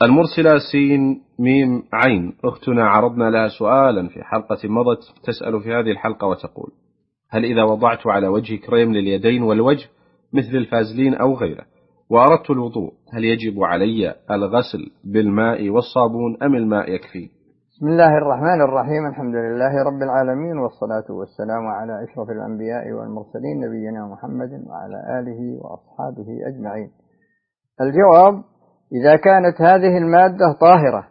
المرسلة سين ميم عين أختنا عرضنا لها سؤالا في حلقة مضت، تسأل في هذه الحلقة وتقول: هل إذا وضعت على وجهي كريم لليدين والوجه مثل الفازلين أو غيره وأردت الوضوء، هل يجب علي الغسل بالماء والصابون أم الماء يكفي؟ بسم الله الرحمن الرحيم. الحمد لله رب العالمين، والصلاة والسلام على أشرف الأنبياء والمرسلين نبينا محمد وعلى آله وأصحابه أجمعين. الجواب: إذا كانت هذه المادة طاهرة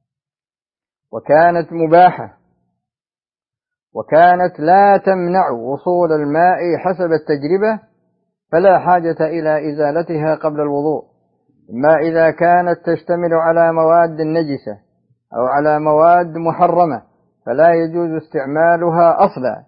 وكانت مباحة وكانت لا تمنع وصول الماء حسب التجربة فلا حاجة إلى إزالتها قبل الوضوء، إما إذا كانت تشتمل على مواد نجسة أو على مواد محرمة فلا يجوز استعمالها أصلا،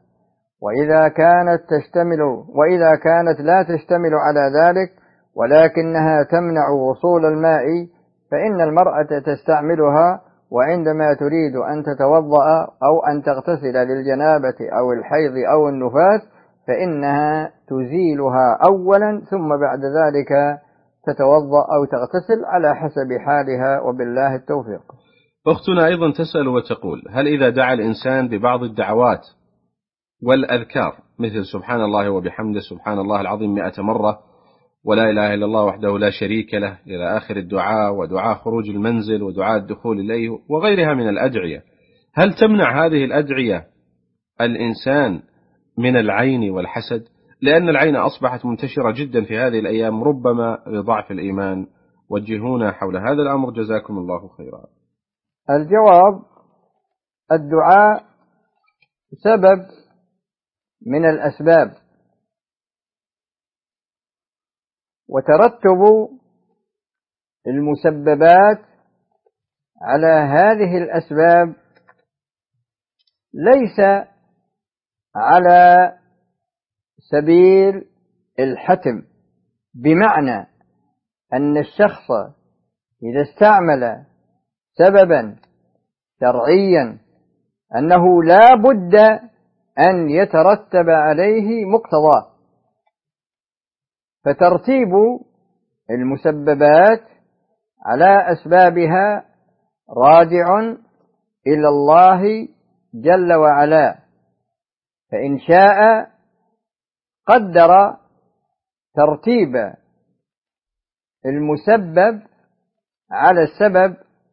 وإذا كانت لا تشتمل على ذلك ولكنها تمنع وصول الماء فإن المرأة تستعملها، وعندما تريد أن تتوضأ أو أن تغتسل للجنابة أو الحيض أو النفاس فإنها تزيلها أولا ثم بعد ذلك تتوضأ أو تغتسل على حسب حالها، وبالله التوفيق. أختنا أيضا تسأل وتقول: هل إذا دعا الإنسان ببعض الدعوات والأذكار مثل سبحان الله وبحمده سبحان الله العظيم 100 مرة ولا إله إلا الله وحده لا شريك له إلى آخر الدعاء ودعاء خروج المنزل ودعاء الدخول إليه وغيرها من الأدعية، هل تمنع هذه الأدعية الإنسان من العين والحسد؟ لأن العين أصبحت منتشرة جدا في هذه الأيام ربما لضعف الإيمان. وجهونا حول هذا الأمر جزاكم الله خيرا. الجواب: الدعاء سبب من الأسباب، وترتب المسببات على هذه الأسباب ليس على سبيل الحتم، بمعنى أن الشخص إذا استعمل سببا شرعيا أنه لا بد أن يترتب عليه مقتضاه، فترتيب المسببات على أسبابها راجع إلى الله جل وعلا، فإن شاء قدر ترتيب المسبب على السبب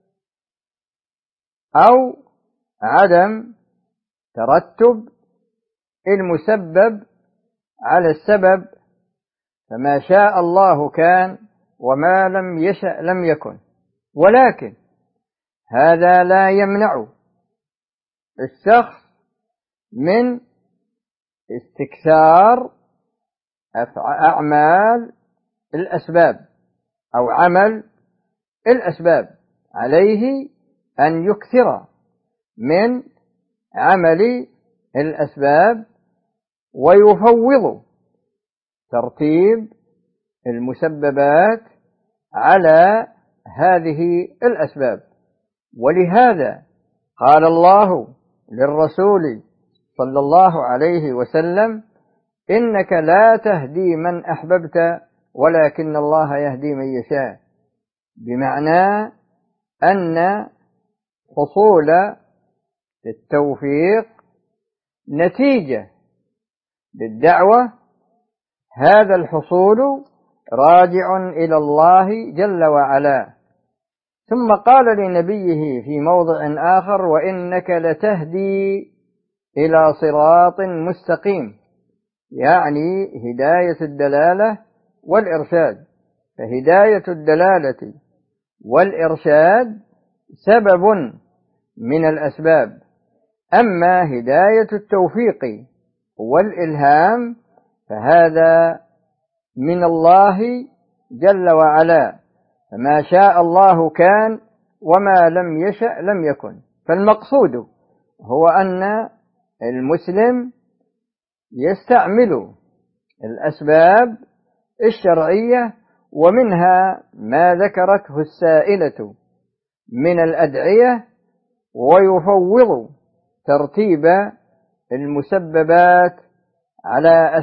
أو عدم ترتب المسبب على السبب، فما شاء الله كان وما لم يشأ لم يكن. ولكن هذا لا يمنع الشخص من استكثار أعمال الأسباب أو عمل الأسباب، عليه أن يكثر من عمل الأسباب ويفوض ترتيب المسببات على هذه الأسباب. ولهذا قال الله للرسول صلى الله عليه وسلم: إنك لا تهدي من أحببت ولكن الله يهدي من يشاء، بمعنى أن حصول التوفيق نتيجة للدعوة، هذا الحصول راجع إلى الله جل وعلا. ثم قال لنبيه في موضع آخر: وإنك لتهدي إلى صراط مستقيم، يعني هداية الدلالة والإرشاد، فهداية الدلالة والإرشاد سبب من الأسباب، أما هداية التوفيق والإلهام فهذا من الله جل وعلا، فما شاء الله كان وما لم يشأ لم يكن. فالمقصود هو أن المسلم يستعمل الأسباب الشرعية، ومنها ما ذكرته السائلة من الأدعية، ويفوض ترتيب المسببات على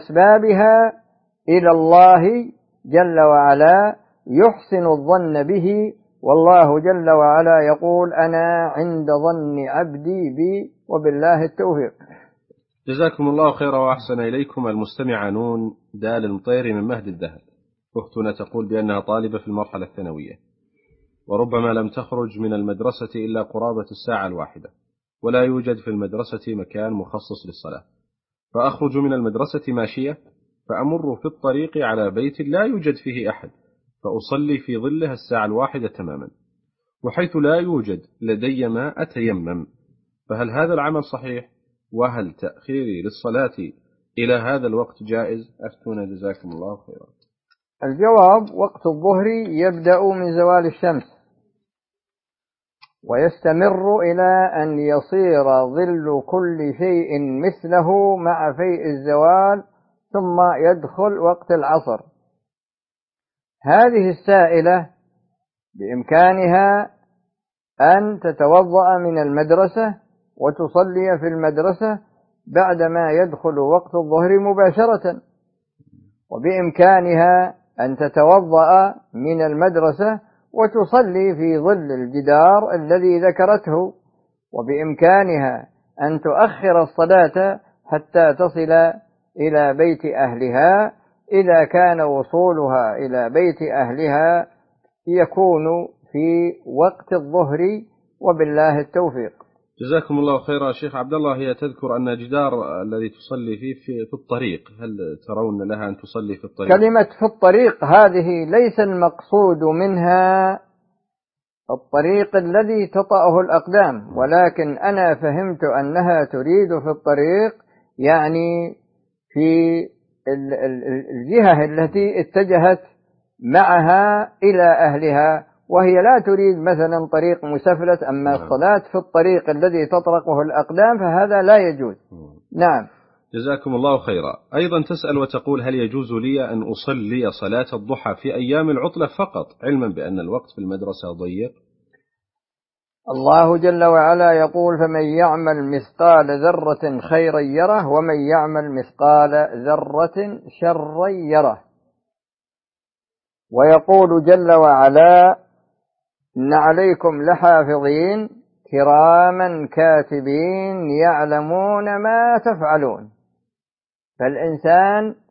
أسبابها إلى الله جل وعلا، يحسن الظن به والله جل وعلا يقول أنا عند ظن عبدي بي وبالله التوفيق. جزاكم الله خيرا وأحسن إليكم. المستمع نون دال المطيري من مهد الذهب، أختنا تقول بأنها طالبة في المرحلة الثانوية، وربما لم تخرج من المدرسة إلا قرابة الساعة الواحدة، ولا يوجد في المدرسة مكان مخصص للصلاة، فأخرج من المدرسة ماشية، فأمر في الطريق على بيت لا يوجد فيه أحد، فأصلي في ظلها الساعة الواحدة تماما، وحيث لا يوجد لدي ما أتيمم، فهل هذا العمل صحيح؟ وهل تأخيري للصلاة إلى هذا الوقت جائز؟ أفتونا جزاكم الله خيرا. الجواب: وقت الظهر يبدأ من زوال الشمس ويستمر إلى أن يصير ظل كل شيء مثله مع فيء الزوال، ثم يدخل وقت العصر. هذه السائلة بإمكانها أن تتوضأ من المدرسة وتصلي في المدرسة بعدما يدخل وقت الظهر مباشرة، وبإمكانها أن تتوضأ من المدرسة وتصلي في ظل الجدار الذي ذكرته، وبإمكانها أن تؤخر الصلاة حتى تصل إلى بيت أهلها إذا كان وصولها إلى بيت أهلها يكون في وقت الظهر، وبالله التوفيق. جزاكم الله خيرا. شيخ عبد الله، هي تذكر أن جدار الذي تصلي فيه في الطريق، هل ترون لها أن تصلي في الطريق؟ كلمة في الطريق هذه ليس المقصود منها الطريق الذي تطأه الأقدام، ولكن أنا فهمت أنها تريد في الطريق يعني في الجهة التي اتجهت معها إلى أهلها، وهي لا تريد مثلا طريق مسفلت. أما الصلاة في الطريق الذي تطرقه الأقدام فهذا لا يجوز. نعم. جزاكم الله خيرا. أيضا تسأل وتقول: هل يجوز لي أن أصلي صلاة الضحى في أيام العطلة فقط، علما بأن الوقت في المدرسة ضيق؟ الله جل وعلا يقول: فمن يعمل مثقال ذرة خيرا يره ومن يعمل مثقال ذرة شرا يره. ويقول جل وعلا: إن عليكم لحافظين كراما كاتبين يعلمون ما تفعلون. فالإنسان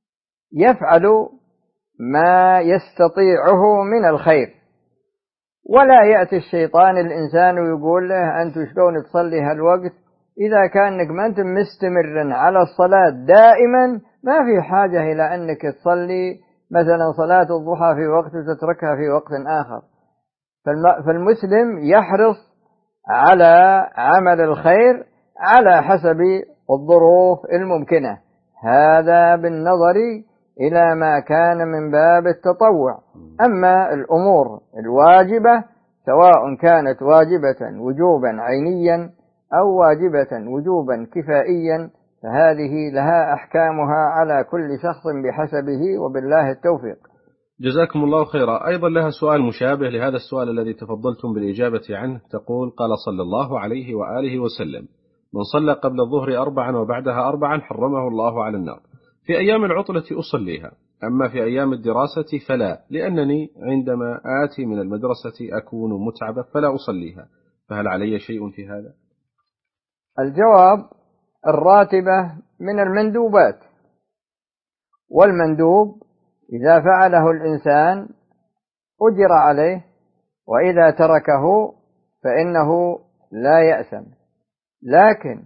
يفعل ما يستطيعه من الخير، ولا يأتي الشيطان الإنسان ويقول له أنت شلون تصلي هالوقت؟ إذا كانك ما أنت مستمر على الصلاة دائما ما في حاجة إلى أنك تصلي مثلا صلاة الضحى في وقت وتتركها في وقت آخر. فالمسلم يحرص على عمل الخير على حسب الظروف الممكنة، هذا بالنظر إلى ما كان من باب التطوع. أما الأمور الواجبة سواء كانت واجبة وجوبا عينيا أو واجبة وجوبا كفائيا فهذه لها أحكامها على كل شخص بحسبه، وبالله التوفيق. جزاكم الله خيرا. أيضا لها سؤال مشابه لهذا السؤال الذي تفضلتم بالإجابة عنه. تقول: قال صلى الله عليه وآله وسلم: من صلى قبل الظهر 4 وبعدها 4 حرمه الله على النار. في أيام العطلة أصليها، أما في أيام الدراسة فلا، لأنني عندما آتي من المدرسة أكون متعبة فلا أصليها، فهل علي شيء في هذا؟ الجواب: الراتبة من المندوبات، والمندوب إذا فعله الإنسان أجر عليه، وإذا تركه فإنه لا يأثم. لكن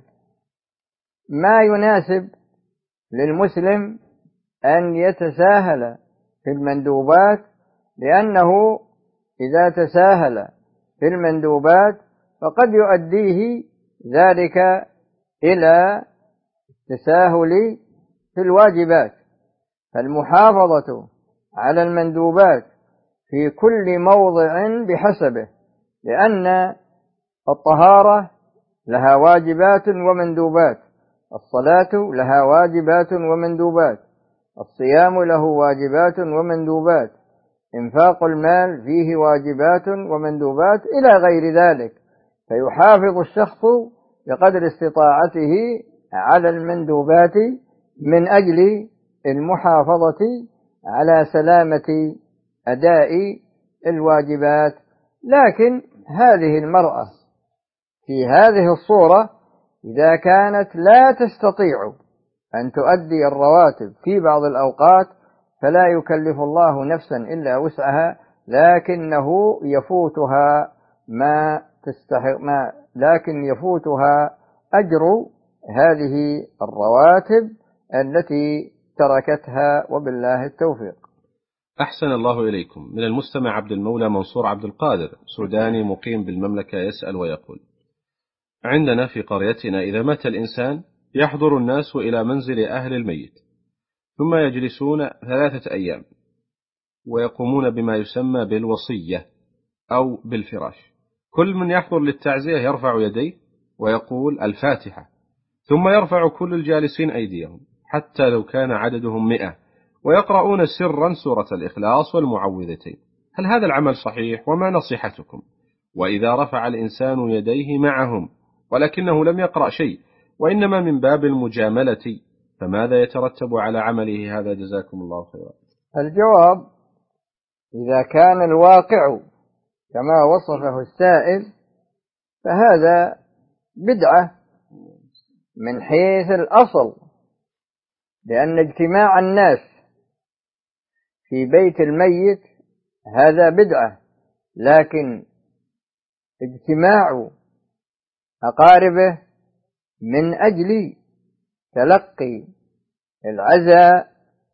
ما يناسب للمسلم أن يتساهل في المندوبات، لأنه إذا تساهل في المندوبات فقد يؤديه ذلك إلى التساهل في الواجبات. فالمحافظة على المندوبات في كل موضع بحسبه، لأن الطهارة لها واجبات ومندوبات، الصلاة لها واجبات ومندوبات، الصيام له واجبات ومندوبات، إنفاق المال فيه واجبات ومندوبات إلى غير ذلك. فيحافظ الشخص بقدر استطاعته على المندوبات من أجل المحافظة على سلامة أداء الواجبات. لكن هذه المرأة في هذه الصورة إذا كانت لا تستطيع أن تؤدي الرواتب في بعض الأوقات فلا يكلف الله نفسا إلا وسعها، لكنه يفوتها لكن يفوتها أجر هذه الرواتب التي تركتها، وبالله التوفيق. أحسن الله إليكم. من المستمع عبد المولى منصور عبد القادر، سوداني مقيم بالمملكة، يسأل ويقول: عندنا في قريتنا إذا مات الإنسان يحضر الناس إلى منزل أهل الميت، ثم يجلسون 3 أيام ويقومون بما يسمى بالوصية أو بالفراش. كل من يحضر للتعزية يرفع يديه ويقول الفاتحة، ثم يرفع كل الجالسين أيديهم حتى لو كان عددهم 100، ويقرؤون سرا سورة الإخلاص والمعوذتين. هل هذا العمل صحيح؟ وما نصيحتكم؟ وإذا رفع الإنسان يديه معهم ولكنه لم يقرأ شيء وإنما من باب المجاملة، فماذا يترتب على عمله هذا؟ جزاكم الله خيرا. الجواب: إذا كان الواقع كما وصفه السائل فهذا بدعة من حيث الأصل، لأن اجتماع الناس في بيت الميت هذا بدعة، لكن اجتماع أقاربه من أجل تلقي العزاء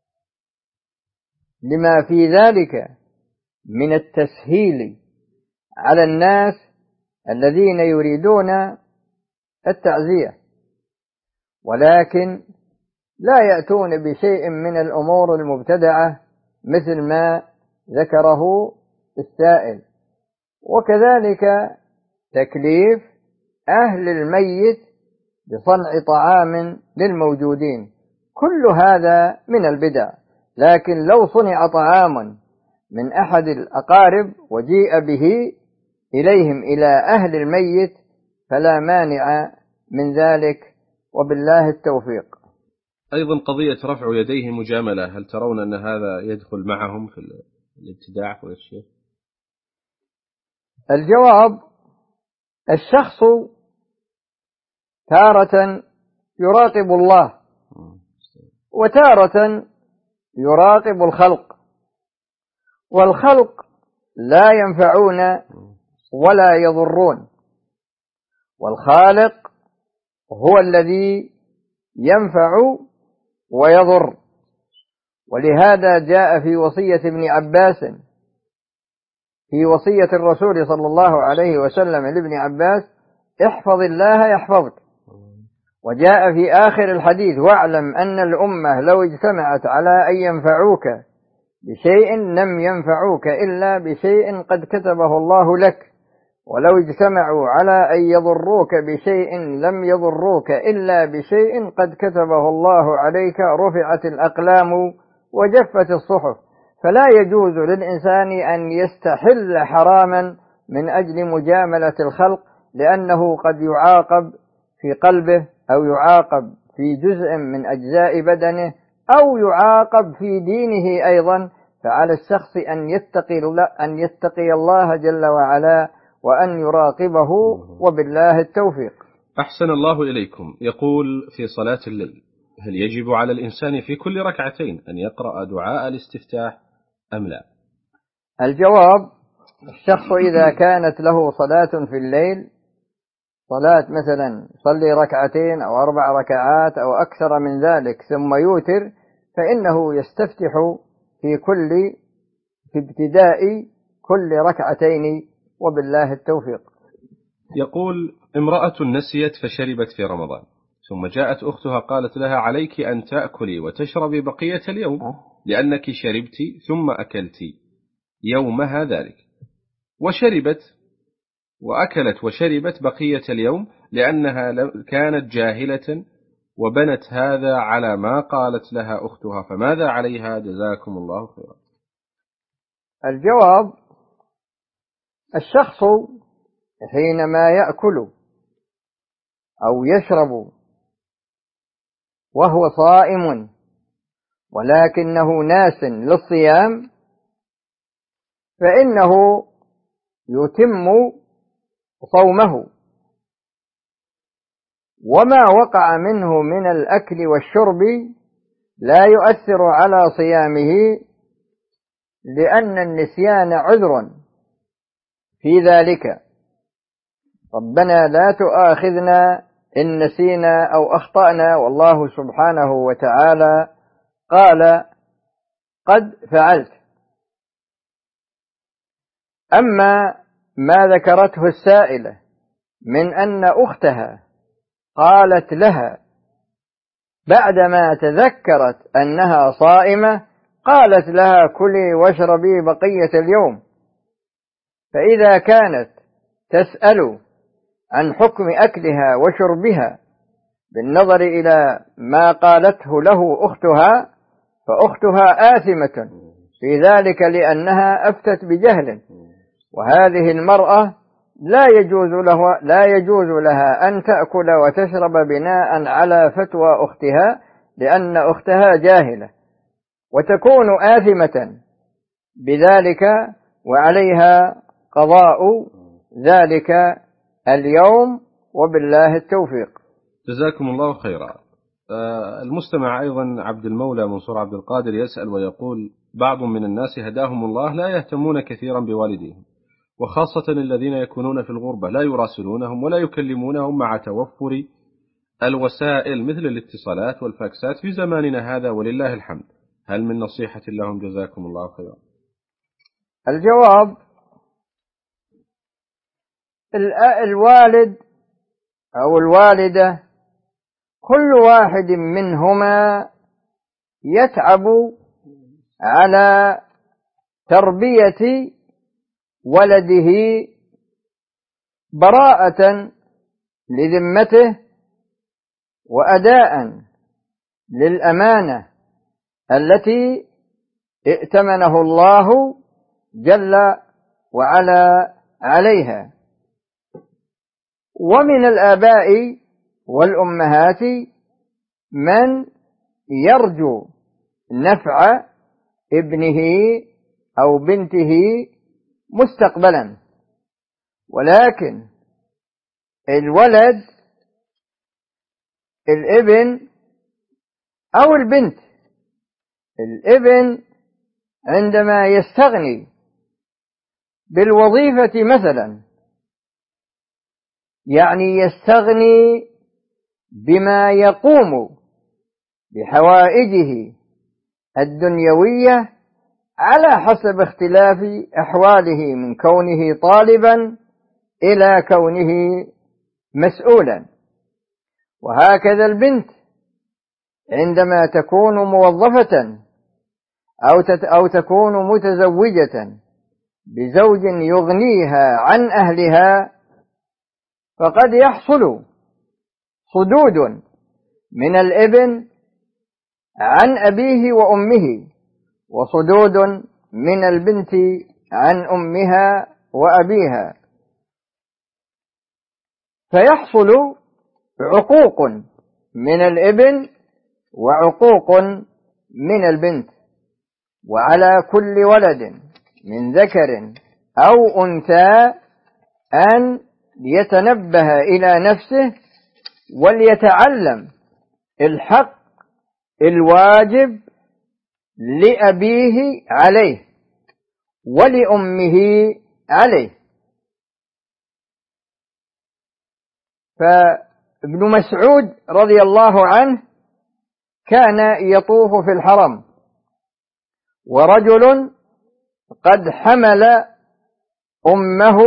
لما في ذلك من التسهيل على الناس الذين يريدون التعزية، ولكن لا يأتون بشيء من الأمور المبتدعة مثل ما ذكره السائل. وكذلك تكليف أهل الميت بصنع طعام للموجودين، كل هذا من البدع. لكن لو صنع طعام من أحد الأقارب وجيء به إليهم إلى أهل الميت فلا مانع من ذلك، وبالله التوفيق. أيضا قضية رفع يديه مجاملة، هل ترون أن هذا يدخل معهم في الابتداع ولا الشيء؟ الجواب: الشخص تارة يراقب الله وتارة يراقب الخلق، والخلق لا ينفعون ولا يضرون، والخالق هو الذي ينفع ويضر. ولهذا جاء في وصية ابن عباس، في وصية الرسول صلى الله عليه وسلم لابن عباس: احفظ الله يحفظك. وجاء في آخر الحديث: واعلم أن الأمة لو اجتمعت على أن ينفعوك بشيء لم ينفعوك إلا بشيء قد كتبه الله لك، ولو اجتمعوا على أن يضروك بشيء لم يضروك إلا بشيء قد كتبه الله عليك، رفعت الأقلام وجفت الصحف. فلا يجوز للإنسان أن يستحل حراما من أجل مجاملة الخلق، لأنه قد يعاقب في قلبه أو يعاقب في جزء من أجزاء بدنه أو يعاقب في دينه أيضا. فعلى الشخص أن يتقي الله جل وعلا وأن يراقبه، وبالله التوفيق. أحسن الله إليكم. يقول: في صلاة الليل هل يجب على الإنسان في كل ركعتين أن يقرأ دعاء الاستفتاح أم لا؟ الجواب: الشخص إذا كانت له صلاة في الليل، صلاة مثلا صلي 2 أو 4 ركعات أو أكثر من ذلك ثم يوتر، فإنه يستفتح في ابتداء كل 2 وبالله التوفيق. يقول: امرأة نسيت فشربت في رمضان، ثم جاءت أختها قالت لها: عليك أن تأكلي وتشربي بقية اليوم لأنك شربت ثم أكلت يومها ذلك، وشربت وأكلت وشربت بقية اليوم لأنها كانت جاهلة، وبنت هذا على ما قالت لها أختها، فماذا عليها؟ جزاكم الله خيرا. الجواب: الشخص حينما يأكل أو يشرب وهو صائم ولكنه ناس للصيام، فإنه يتم صومه، وما وقع منه من الأكل والشرب لا يؤثر على صيامه، لأن النسيان عذر في ذلك. ربنا لا تؤاخذنا إن نسينا أو أخطأنا، والله سبحانه وتعالى قال قد فعلت. أما ما ذكرته السائلة من أن أختها قالت لها بعدما تذكرت أنها صائمة، قالت لها كلي واشربي بقية اليوم، فإذا كانت تسأل عن حكم أكلها وشربها بالنظر إلى ما قالته له أختها، فأختها آثمة في ذلك لأنها أفتت بجهل، وهذه المرأة لا يجوز لها أن تأكل وتشرب بناء على فتوى أختها، لأن أختها جاهلة، وتكون آثمة بذلك، وعليها قضاء ذلك اليوم، وبالله التوفيق. جزاكم الله خيرا. المستمع أيضا عبد المولى منصور عبد القادر يسأل ويقول: بعض من الناس هداهم الله لا يهتمون كثيرا بوالديهم، وخاصة الذين يكونون في الغربة لا يراسلونهم ولا يكلمونهم مع توفر الوسائل مثل الاتصالات والفاكسات في زماننا هذا ولله الحمد، هل من نصيحة لهم؟ جزاكم الله خيرا. الجواب: الوالد أو الوالدة كل واحد منهما يتعب على تربية ولده براءة لذمته وأداء للأمانة التي ائتمنه الله جل وعلا عليها. ومن الآباء والأمهات من يرجو نفع ابنه أو بنته مستقبلا، ولكن الولد الابن أو البنت، الابن عندما يستغني بالوظيفة مثلا، يعني يستغني بما يقوم بحوائجه الدنيوية على حسب اختلاف أحواله، من كونه طالبا إلى كونه مسؤولا. وهكذا البنت عندما تكون موظفة أو تكون متزوجة بزوج يغنيها عن أهلها، فقد يحصل صدود من الابن عن أبيه وأمه، وصدود من البنت عن أمها وأبيها، فيحصل عقوق من الابن وعقوق من البنت. وعلى كل ولد من ذكر أو أنثى أن يتنبه إلى نفسه وليتعلم الحق الواجب لأبيه عليه ولأمه عليه. فابن مسعود رضي الله عنه كان يطوف في الحرم، ورجل قد حمل أمه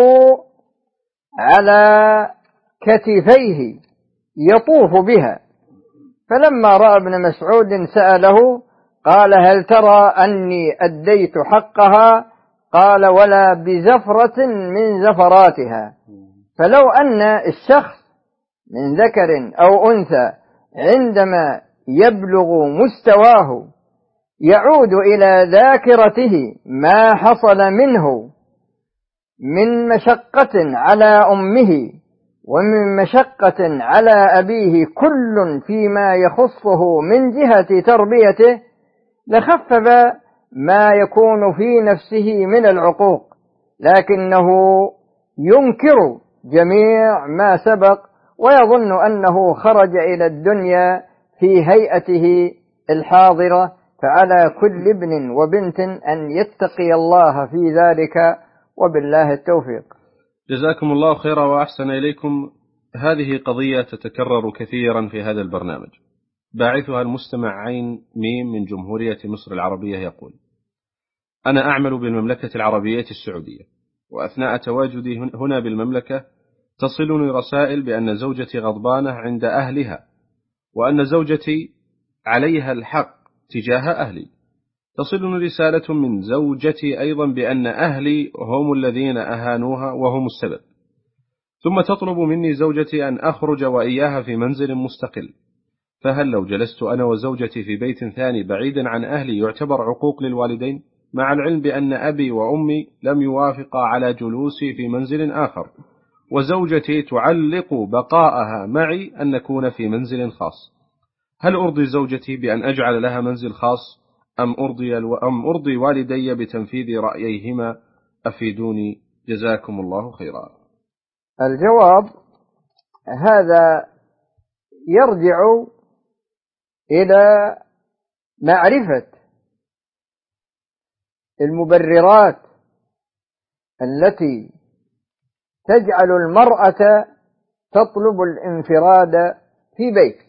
على كتفيه يطوف بها، فلما رأى ابن مسعود سأله قال: هل ترى أني أديت حقها؟ قال: ولا بزفرة من زفراتها. فلو أن الشخص من ذكر أو أنثى عندما يبلغ مستواه يعود إلى ذاكرته ما حصل منه من مشقة على أمه ومن مشقة على أبيه، كل فيما يخصه من جهة تربيته، لخفف ما يكون في نفسه من العقوق، لكنه ينكر جميع ما سبق ويظن أنه خرج إلى الدنيا في هيئته الحاضرة. فعلى كل ابن وبنت أن يتقي الله في ذلك، وبالله التوفيق. جزاكم الله خيرا وأحسن إليكم. هذه قضية تتكرر كثيرا في هذا البرنامج. باعثها المستمع عين ميم من جمهورية مصر العربية يقول: أنا أعمل بالمملكة العربية السعودية، وأثناء تواجدي هنا بالمملكة تصلني رسائل بأن زوجتي غضبانة عند أهلها، وأن زوجتي عليها الحق تجاه أهلي. تصلني رسالة من زوجتي أيضا بأن أهلي هم الذين أهانوها وهم السبب. ثم تطلب مني زوجتي أن أخرج وإياها في منزل مستقل. فهل لو جلست أنا وزوجتي في بيت ثاني بعيدا عن أهلي يعتبر عقوق للوالدين، مع العلم بأن أبي وأمي لم يوافقا على جلوسي في منزل آخر، وزوجتي تعلق بقاءها معي أن نكون في منزل خاص؟ هل أرضي زوجتي بأن أجعل لها منزل خاص، أم أرضي والدي بتنفيذ رأييهما؟ أفيدوني جزاكم الله خيرا. الجواب: هذا يرجع إلى معرفة المبررات التي تجعل المرأة تطلب الانفراد في بيت.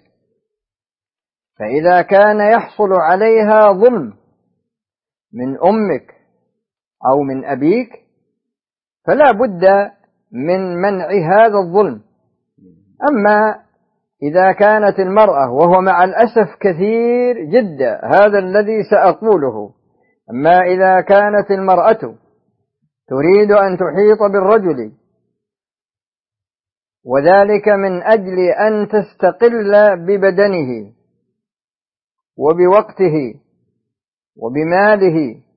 فإذا كان يحصل عليها ظلم من أمك أو من أبيك فلا بد من منع هذا الظلم. أما إذا كانت المرأة، وهو مع الأسف كثير جدا هذا الذي سأقوله، أما إذا كانت المرأة تريد أن تحيط بالرجل، وذلك من أجل أن تستقل ببدنه وبوقته وبماله،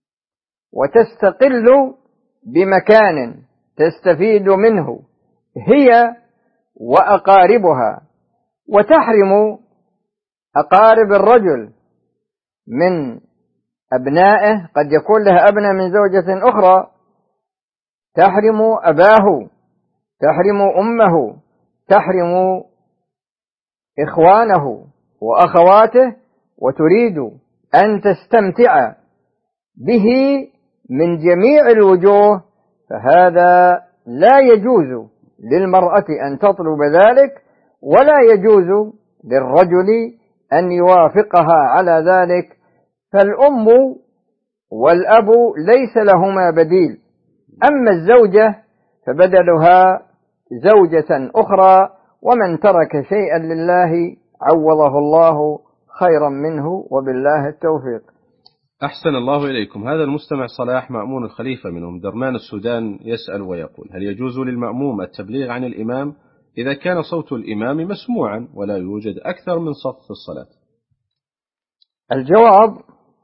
وتستقل بمكان تستفيد منه هي وأقاربها، وتحرم أقارب الرجل من أبنائه، قد يكون له أبناء من زوجة أخرى، تحرم أباه، تحرم أمه، تحرم إخوانه وأخواته، وتريد أن تستمتع به من جميع الوجوه، فهذا لا يجوز للمرأة أن تطلب ذلك، ولا يجوز للرجل أن يوافقها على ذلك. فالأم والأب ليس لهما بديل، أما الزوجة فبدلها زوجة أخرى، ومن ترك شيئا لله عوضه الله خيرا منه، وبالله التوفيق. أحسن الله إليكم. هذا المستمع صلاح مأمون الخليفة من درمان السودان يسأل ويقول: هل يجوز للمأموم التبليغ عن الإمام إذا كان صوت الإمام مسموعا ولا يوجد أكثر من صف في الصلاة؟ الجواب: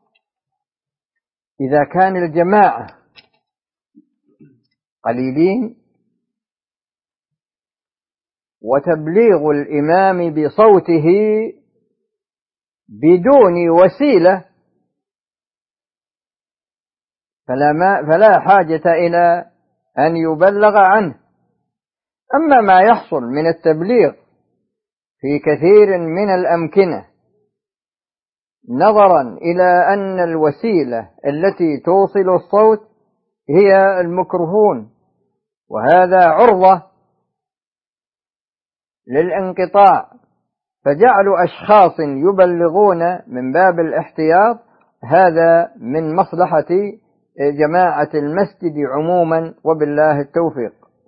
إذا كان الجماعة قليلين وتبليغ الإمام بصوته بدون وسيلة فلا حاجة إلى أن يبلغ عنه. أما ما يحصل من التبليغ في كثير من الأمكنة نظرا إلى أن الوسيلة التي توصل الصوت هي الميكروفون، وهذا عرضة للانقطاع، فجعل أشخاص يبلغون من باب الاحتياط، هذا من مصلحة جماعة المسجد عموما، وبالله التوفيق.